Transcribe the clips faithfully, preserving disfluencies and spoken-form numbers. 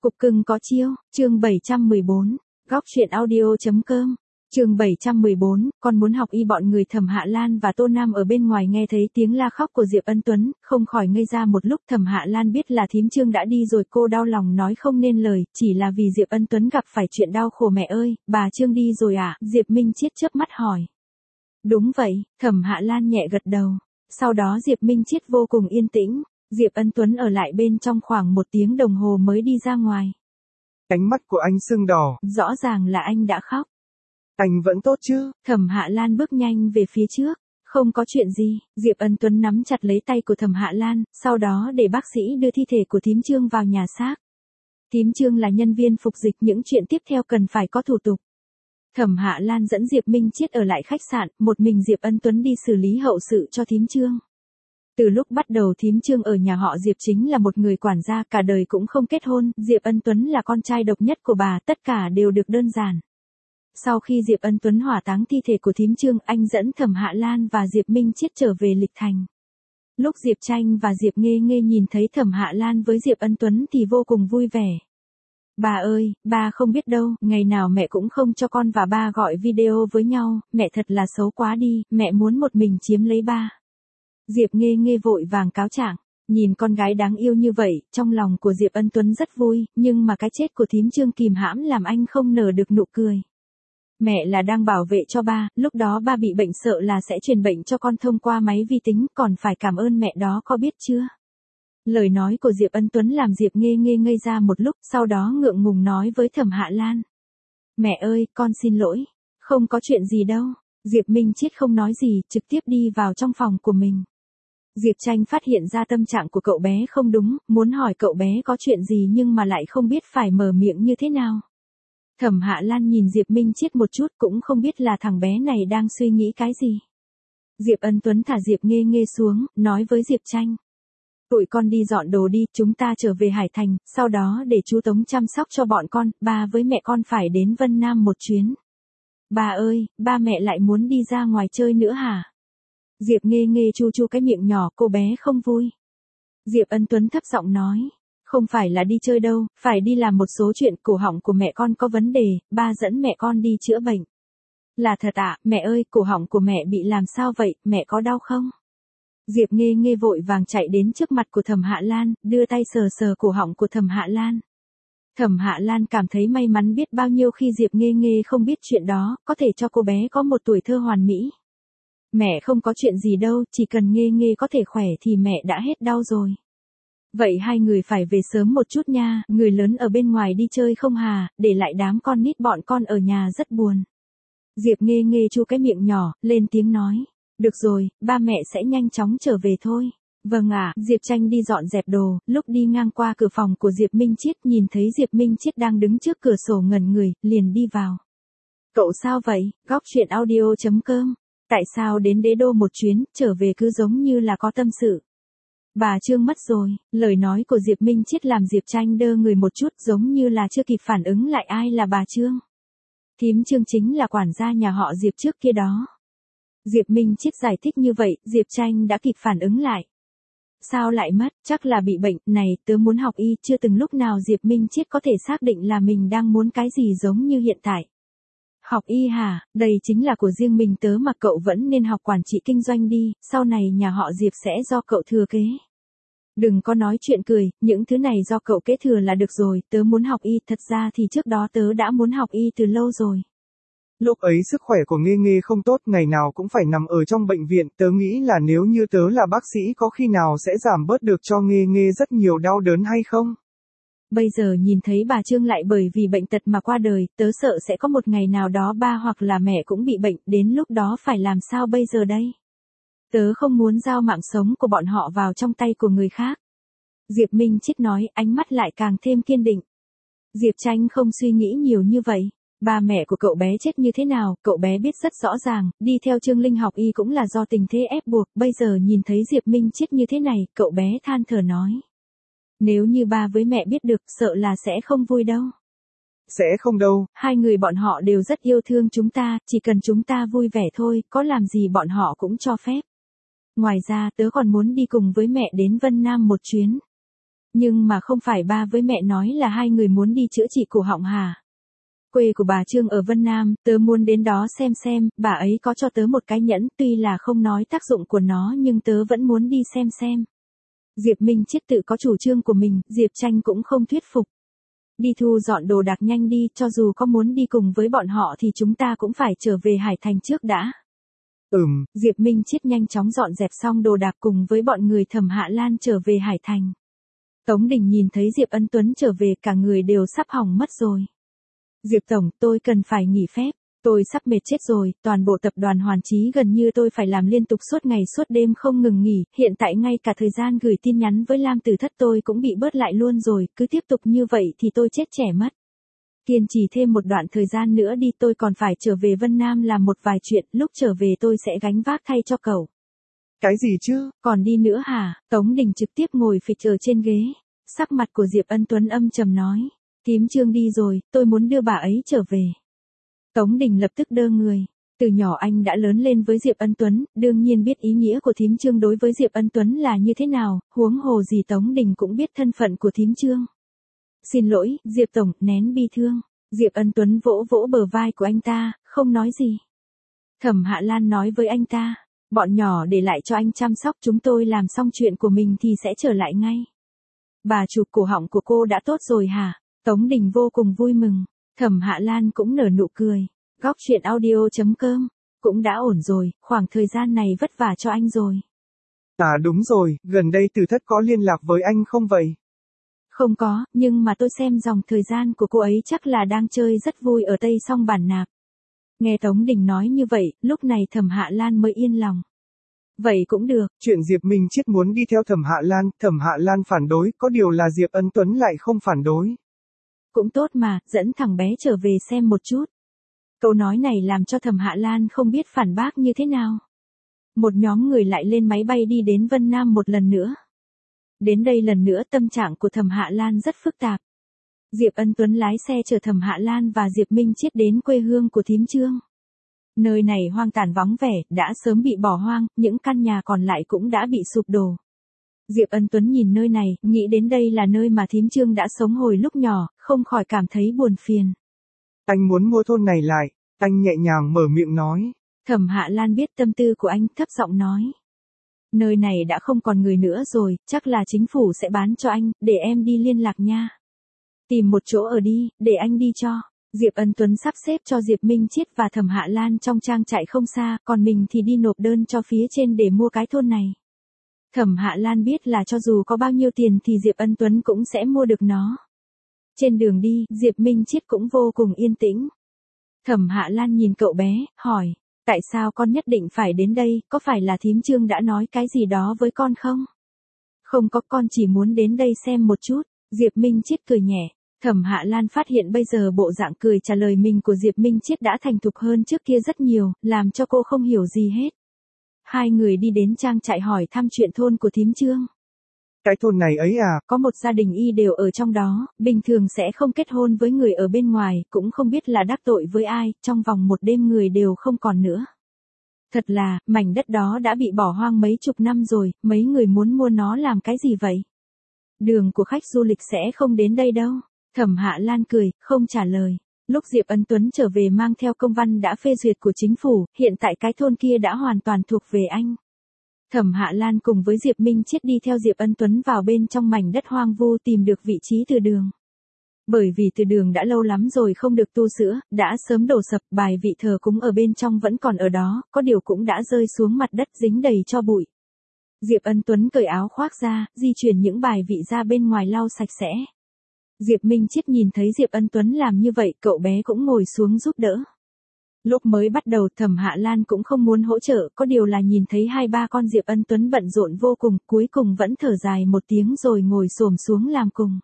Cục cưng có chiêu, chương bảy trăm mười bốn, góc truyện audio.com. Chương bảy trăm mười bốn, con muốn học y. Bọn người Thẩm Hạ Lan và Tô Nam ở bên ngoài nghe thấy tiếng la khóc của Diệp Ân Tuấn, không khỏi ngây ra một lúc. Thẩm Hạ Lan biết là thím Trương đã đi rồi, cô đau lòng nói không nên lời, chỉ là vì Diệp Ân Tuấn gặp phải chuyện đau khổ. Mẹ ơi, bà Trương đi rồi à? Diệp Minh Chiết chớp mắt hỏi. Đúng vậy, Thẩm Hạ Lan nhẹ gật đầu. Sau đó Diệp Minh Chiết vô cùng yên tĩnh. Diệp Ân Tuấn ở lại bên trong khoảng một tiếng đồng hồ mới đi ra ngoài. Ánh mắt của anh sưng đỏ. Rõ ràng là anh đã khóc. Anh vẫn tốt chứ? Thẩm Hạ Lan bước nhanh về phía trước. Không có chuyện gì. Diệp Ân Tuấn nắm chặt lấy tay của Thẩm Hạ Lan, sau đó để bác sĩ đưa thi thể của thím Trương vào nhà xác. Thím Trương là nhân viên phục dịch, những chuyện tiếp theo cần phải có thủ tục. Thẩm Hạ Lan dẫn Diệp Minh Chiết ở lại khách sạn, một mình Diệp Ân Tuấn đi xử lý hậu sự cho thím Trương. Từ lúc bắt đầu thím Trương ở nhà họ Diệp chính là một người quản gia, cả đời cũng không kết hôn, Diệp Ân Tuấn là con trai độc nhất của bà, tất cả đều được đơn giản. Sau khi Diệp Ân Tuấn hỏa táng thi thể của thím Trương, anh dẫn Thẩm Hạ Lan và Diệp Minh Chiết trở về Lịch Thành. Lúc Diệp Tranh và Diệp Nghê Nghê nhìn thấy Thẩm Hạ Lan với Diệp Ân Tuấn thì vô cùng vui vẻ. Bà ơi, ba không biết đâu, ngày nào mẹ cũng không cho con và ba gọi video với nhau, mẹ thật là xấu quá đi, mẹ muốn một mình chiếm lấy ba. Diệp Nghê Nghê vội vàng cáo trạng, nhìn con gái đáng yêu như vậy, trong lòng của Diệp Ân Tuấn rất vui, nhưng mà cái chết của thím Trương kìm hãm làm anh không nở được nụ cười. Mẹ là đang bảo vệ cho ba, lúc đó ba bị bệnh sợ là sẽ truyền bệnh cho con thông qua máy vi tính, còn phải cảm ơn mẹ đó, có biết chưa? Lời nói của Diệp Ân Tuấn làm Diệp Nghê Nghê ngây ra một lúc, sau đó ngượng ngùng nói với Thẩm Hạ Lan. Mẹ ơi, con xin lỗi, không có chuyện gì đâu. Diệp Minh Chiết không nói gì, trực tiếp đi vào trong phòng của mình. Diệp Tranh phát hiện ra tâm trạng của cậu bé không đúng, muốn hỏi cậu bé có chuyện gì nhưng mà lại không biết phải mở miệng như thế nào. Thẩm Hạ Lan nhìn Diệp Minh Chiết một chút, cũng không biết là thằng bé này đang suy nghĩ cái gì. Diệp Ân Tuấn thả Diệp Nghê Nghê xuống, nói với Diệp Tranh. Tụi con đi dọn đồ đi, chúng ta trở về Hải Thành, sau đó để chú Tống chăm sóc cho bọn con, ba với mẹ con phải đến Vân Nam một chuyến. Ba ơi, ba mẹ lại muốn đi ra ngoài chơi nữa hả? Diệp Nghê Nghê chu chu cái miệng nhỏ, cô bé không vui. Diệp Ân Tuấn thấp giọng nói. Không phải là đi chơi đâu, phải đi làm một số chuyện, cổ họng của mẹ con có vấn đề, ba dẫn mẹ con đi chữa bệnh. Là thật ạ, à, mẹ ơi, cổ họng của mẹ bị làm sao vậy, mẹ có đau không? Diệp Nghê Nghê vội vàng chạy đến trước mặt của Thẩm Hạ Lan, đưa tay sờ sờ cổ họng của Thẩm Hạ Lan. Thẩm Hạ Lan cảm thấy may mắn biết bao nhiêu khi Diệp Nghê Nghê không biết chuyện đó, có thể cho cô bé có một tuổi thơ hoàn mỹ. Mẹ không có chuyện gì đâu, chỉ cần Nghê Nghê có thể khỏe thì mẹ đã hết đau rồi. Vậy hai người phải về sớm một chút nha, người lớn ở bên ngoài đi chơi không hà, để lại đám con nít bọn con ở nhà rất buồn. Diệp Nghê Nghê chu cái miệng nhỏ, lên tiếng nói. Được rồi, ba mẹ sẽ nhanh chóng trở về thôi. Vâng ạ, à, Diệp Tranh đi dọn dẹp đồ, lúc đi ngang qua cửa phòng của Diệp Minh Chiết nhìn thấy Diệp Minh Chiết đang đứng trước cửa sổ ngẩn người, liền đi vào. Cậu sao vậy? Góc truyện audio.com. Tại sao đến đế đô một chuyến, trở về cứ giống như là có tâm sự? Bà Trương mất rồi, lời nói của Diệp Minh Chiết làm Diệp Tranh đơ người một chút, giống như là chưa kịp phản ứng lại ai là bà Trương. Thím Trương chính là quản gia nhà họ Diệp trước kia đó. Diệp Minh Chiết giải thích như vậy, Diệp Tranh đã kịp phản ứng lại. Sao lại mất, chắc là bị bệnh, này, tớ muốn học y, chưa từng lúc nào Diệp Minh Chiết có thể xác định là mình đang muốn cái gì giống như hiện tại. Học y hả, đây chính là của riêng mình tớ mà, cậu vẫn nên học quản trị kinh doanh đi, sau này nhà họ Diệp sẽ do cậu thừa kế. Đừng có nói chuyện cười, những thứ này do cậu kế thừa là được rồi, tớ muốn học y, thật ra thì trước đó tớ đã muốn học y từ lâu rồi. Lúc ấy sức khỏe của Nghê Nghê không tốt, ngày nào cũng phải nằm ở trong bệnh viện, tớ nghĩ là nếu như tớ là bác sĩ có khi nào sẽ giảm bớt được cho Nghê Nghê rất nhiều đau đớn hay không? Bây giờ nhìn thấy bà Trương lại bởi vì bệnh tật mà qua đời, tớ sợ sẽ có một ngày nào đó ba hoặc là mẹ cũng bị bệnh, đến lúc đó phải làm sao bây giờ đây? Tớ không muốn giao mạng sống của bọn họ vào trong tay của người khác. Diệp Minh Chiết nói, ánh mắt lại càng thêm kiên định. Diệp Tranh không suy nghĩ nhiều như vậy. Ba mẹ của cậu bé chết như thế nào, cậu bé biết rất rõ ràng, đi theo Trương Linh học y cũng là do tình thế ép buộc, bây giờ nhìn thấy Diệp Minh Chiết như thế này, cậu bé than thở nói. Nếu như ba với mẹ biết được, sợ là sẽ không vui đâu. Sẽ không đâu, hai người bọn họ đều rất yêu thương chúng ta, chỉ cần chúng ta vui vẻ thôi, có làm gì bọn họ cũng cho phép. Ngoài ra, tớ còn muốn đi cùng với mẹ đến Vân Nam một chuyến. Nhưng mà không phải ba với mẹ nói là hai người muốn đi chữa trị cổ họng hả? Quê của bà Trương ở Vân Nam, tớ muốn đến đó xem xem, bà ấy có cho tớ một cái nhẫn, tuy là không nói tác dụng của nó nhưng tớ vẫn muốn đi xem xem. Diệp Minh Chiết tự có chủ trương của mình, Diệp Tranh cũng không thuyết phục. Đi thu dọn đồ đạc nhanh đi, cho dù có muốn đi cùng với bọn họ thì chúng ta cũng phải trở về Hải Thành trước đã. Ừm. Diệp Minh Chiết nhanh chóng dọn dẹp xong đồ đạc cùng với bọn người Thẩm Hạ Lan trở về Hải Thành. Tống Đình nhìn thấy Diệp Ân Tuấn trở về cả người đều sắp hỏng mất rồi. Diệp Tổng, tôi cần phải nghỉ phép. Tôi sắp mệt chết rồi, toàn bộ tập đoàn Hoàn Chí gần như tôi phải làm liên tục suốt ngày suốt đêm không ngừng nghỉ, hiện tại ngay cả thời gian gửi tin nhắn với Lam Tử Thất tôi cũng bị bớt lại luôn rồi, cứ tiếp tục như vậy thì tôi chết trẻ mất. Kiên trì thêm một đoạn thời gian nữa đi, tôi còn phải trở về Vân Nam làm một vài chuyện, lúc trở về tôi sẽ gánh vác thay cho cậu. Cái gì chứ? Còn đi nữa hả? Tống Đình trực tiếp ngồi phịch ở trên ghế. Sắc mặt của Diệp Ân Tuấn âm trầm nói. Thím Trương đi rồi, tôi muốn đưa bà ấy trở về. Tống Đình lập tức đơ người. Từ nhỏ anh đã lớn lên với Diệp Ân Tuấn, đương nhiên biết ý nghĩa của thím Trương đối với Diệp Ân Tuấn là như thế nào, huống hồ gì Tống Đình cũng biết thân phận của thím Trương. Xin lỗi, Diệp Tổng, nén bi thương. Diệp Ân Tuấn vỗ vỗ bờ vai của anh ta, không nói gì. Thẩm Hạ Lan nói với anh ta, bọn nhỏ để lại cho anh chăm sóc, chúng tôi làm xong chuyện của mình thì sẽ trở lại ngay. Bà chụp cổ họng của cô đã tốt rồi hả? Tống Đình vô cùng vui mừng. Thẩm Hạ Lan cũng nở nụ cười. Góc truyện audio chấm com. Cũng đã ổn rồi, khoảng thời gian này vất vả cho anh rồi. À đúng rồi, gần đây Tử Thất có liên lạc với anh không vậy? Không có, nhưng mà tôi xem dòng thời gian của cô ấy chắc là đang chơi rất vui ở Tây Song Bản Nạp. Nghe Tống Đình nói như vậy, lúc này Thẩm Hạ Lan mới yên lòng. Vậy cũng được. Chuyện Diệp Minh Chiết muốn đi theo Thẩm Hạ Lan, Thẩm Hạ Lan phản đối, có điều là Diệp Ân Tuấn lại không phản đối. Cũng tốt mà, dẫn thằng bé trở về xem một chút. Câu nói này làm cho Thẩm Hạ Lan không biết phản bác như thế nào. Một nhóm người lại lên máy bay đi đến Vân Nam một lần nữa. Đến đây lần nữa tâm trạng của Thẩm Hạ Lan rất phức tạp. Diệp Ân Tuấn lái xe chở Thẩm Hạ Lan và Diệp Minh Chiết đến quê hương của thím Trương. Nơi này hoang tàn vắng vẻ, đã sớm bị bỏ hoang, những căn nhà còn lại cũng đã bị sụp đổ. Diệp Ân Tuấn nhìn nơi này, nghĩ đến đây là nơi mà thím Trương đã sống hồi lúc nhỏ, không khỏi cảm thấy buồn phiền. Anh muốn mua thôn này lại, anh nhẹ nhàng mở miệng nói. Thẩm Hạ Lan biết tâm tư của anh, thấp giọng nói. Nơi này đã không còn người nữa rồi, chắc là chính phủ sẽ bán cho anh, để em đi liên lạc nha. Tìm một chỗ ở đi, để anh đi cho. Diệp Ân Tuấn sắp xếp cho Diệp Minh Chiết và Thẩm Hạ Lan trong trang trại không xa, còn mình thì đi nộp đơn cho phía trên để mua cái thôn này. Thẩm Hạ Lan biết là cho dù có bao nhiêu tiền thì Diệp Ân Tuấn cũng sẽ mua được nó. Trên đường đi, Diệp Minh Chiết cũng vô cùng yên tĩnh. Thẩm Hạ Lan nhìn cậu bé, hỏi, tại sao con nhất định phải đến đây, có phải là thím Trương đã nói cái gì đó với con không? Không có, con chỉ muốn đến đây xem một chút. Diệp Minh Chiết cười nhẹ. Thẩm Hạ Lan phát hiện bây giờ bộ dạng cười trả lời mình của Diệp Minh Chiết đã thành thục hơn trước kia rất nhiều, làm cho cô không hiểu gì hết. Hai người đi đến trang trại hỏi thăm chuyện thôn của thím Trương. Cái thôn này ấy à? Có một gia đình y đều ở trong đó, bình thường sẽ không kết hôn với người ở bên ngoài, cũng không biết là đắc tội với ai, trong vòng một đêm người đều không còn nữa. Thật là, mảnh đất đó đã bị bỏ hoang mấy chục năm rồi, mấy người muốn mua nó làm cái gì vậy? Đường của khách du lịch sẽ không đến đây đâu. Thẩm Hạ Lan cười, không trả lời. Lúc Diệp Ân Tuấn trở về mang theo công văn đã phê duyệt của chính phủ, hiện tại cái thôn kia đã hoàn toàn thuộc về anh. Thẩm Hạ Lan cùng với Diệp Minh Chiết đi theo Diệp Ân Tuấn vào bên trong mảnh đất hoang vu tìm được vị trí từ đường. Bởi vì từ đường đã lâu lắm rồi không được tu sửa, đã sớm đổ sập, bài vị thờ cúng ở bên trong vẫn còn ở đó, có điều cũng đã rơi xuống mặt đất dính đầy cho bụi. Diệp Ân Tuấn cởi áo khoác ra, di chuyển những bài vị ra bên ngoài lau sạch sẽ. Diệp Minh Chiết nhìn thấy Diệp Ân Tuấn làm như vậy, cậu bé cũng ngồi xuống giúp đỡ. Lúc mới bắt đầu Thẩm Hạ Lan cũng không muốn hỗ trợ, có điều là nhìn thấy hai ba con Diệp Ân Tuấn bận rộn vô cùng, cuối cùng vẫn thở dài một tiếng rồi ngồi xổm xuống làm cùng.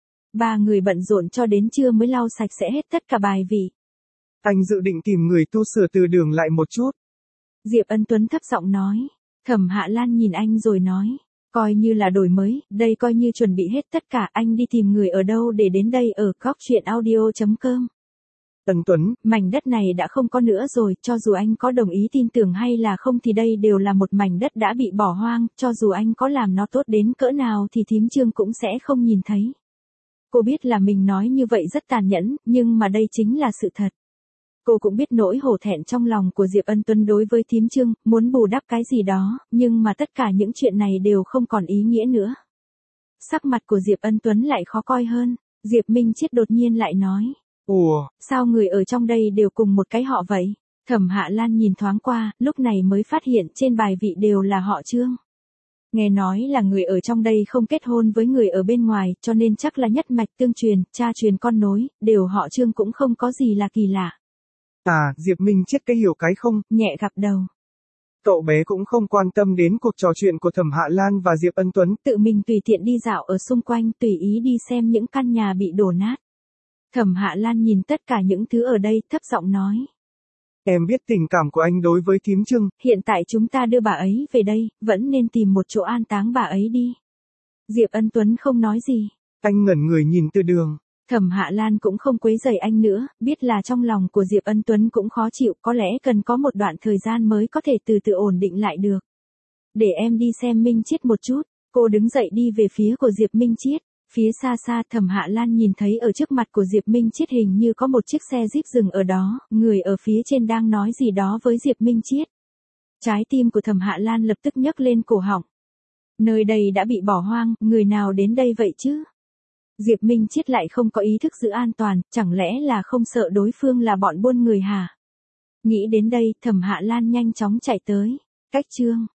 Ba người bận rộn cho đến trưa mới lau sạch sẽ hết tất cả bài vị. Anh dự định tìm người tu sửa từ đường lại một chút. Diệp Ân Tuấn thấp giọng nói. Thẩm Hạ Lan nhìn anh rồi nói. Coi như là đổi mới, đây coi như chuẩn bị hết tất cả, anh đi tìm người ở đâu để đến đây ở góc truyện audio chấm com. Ân Tuấn, mảnh đất này đã không có nữa rồi, cho dù anh có đồng ý tin tưởng hay là không thì đây đều là một mảnh đất đã bị bỏ hoang, cho dù anh có làm nó tốt đến cỡ nào thì thím Trương cũng sẽ không nhìn thấy. Cô biết là mình nói như vậy rất tàn nhẫn, nhưng mà đây chính là sự thật. Cô cũng biết nỗi hổ thẹn trong lòng của Diệp Ân Tuấn đối với thím Trương, muốn bù đắp cái gì đó, nhưng mà tất cả những chuyện này đều không còn ý nghĩa nữa. Sắc mặt của Diệp Ân Tuấn lại khó coi hơn, Diệp Minh Chiết đột nhiên lại nói. Ủa, sao người ở trong đây đều cùng một cái họ vậy? Thẩm Hạ Lan nhìn thoáng qua, lúc này mới phát hiện trên bài vị đều là họ Trương. Nghe nói là người ở trong đây không kết hôn với người ở bên ngoài, cho nên chắc là nhất mạch tương truyền, cha truyền con nối, đều họ Trương cũng không có gì là kỳ lạ. À, Diệp Minh Chiết cái hiểu cái không, nhẹ gật đầu. Cậu bé cũng không quan tâm đến cuộc trò chuyện của Thẩm Hạ Lan và Diệp Ân Tuấn. Tự mình tùy tiện đi dạo ở xung quanh, tùy ý đi xem những căn nhà bị đổ nát. Thẩm Hạ Lan nhìn tất cả những thứ ở đây, thấp giọng nói. Em biết tình cảm của anh đối với thím Trương. Hiện tại chúng ta đưa bà ấy về đây, vẫn nên tìm một chỗ an táng bà ấy đi. Diệp Ân Tuấn không nói gì. Anh ngẩn người nhìn từ đường. Thẩm Hạ Lan cũng không quấy rầy anh nữa, biết là trong lòng của Diệp Ân Tuấn cũng khó chịu, có lẽ cần có một đoạn thời gian mới có thể từ từ ổn định lại được. Để em đi xem Minh Chiết một chút, cô đứng dậy đi về phía của Diệp Minh Chiết. Phía xa xa Thẩm Hạ Lan nhìn thấy ở trước mặt của Diệp Minh Chiết hình như có một chiếc xe Jeep dừng ở đó, người ở phía trên đang nói gì đó với Diệp Minh Chiết. Trái tim của Thẩm Hạ Lan lập tức nhấc lên cổ họng. Nơi đây đã bị bỏ hoang, người nào đến đây vậy chứ? Diệp Minh Chiết lại không có ý thức giữ an toàn, chẳng lẽ là không sợ đối phương là bọn buôn người hả? Nghĩ đến đây, Thẩm Hạ Lan nhanh chóng chạy tới. Cách Trương.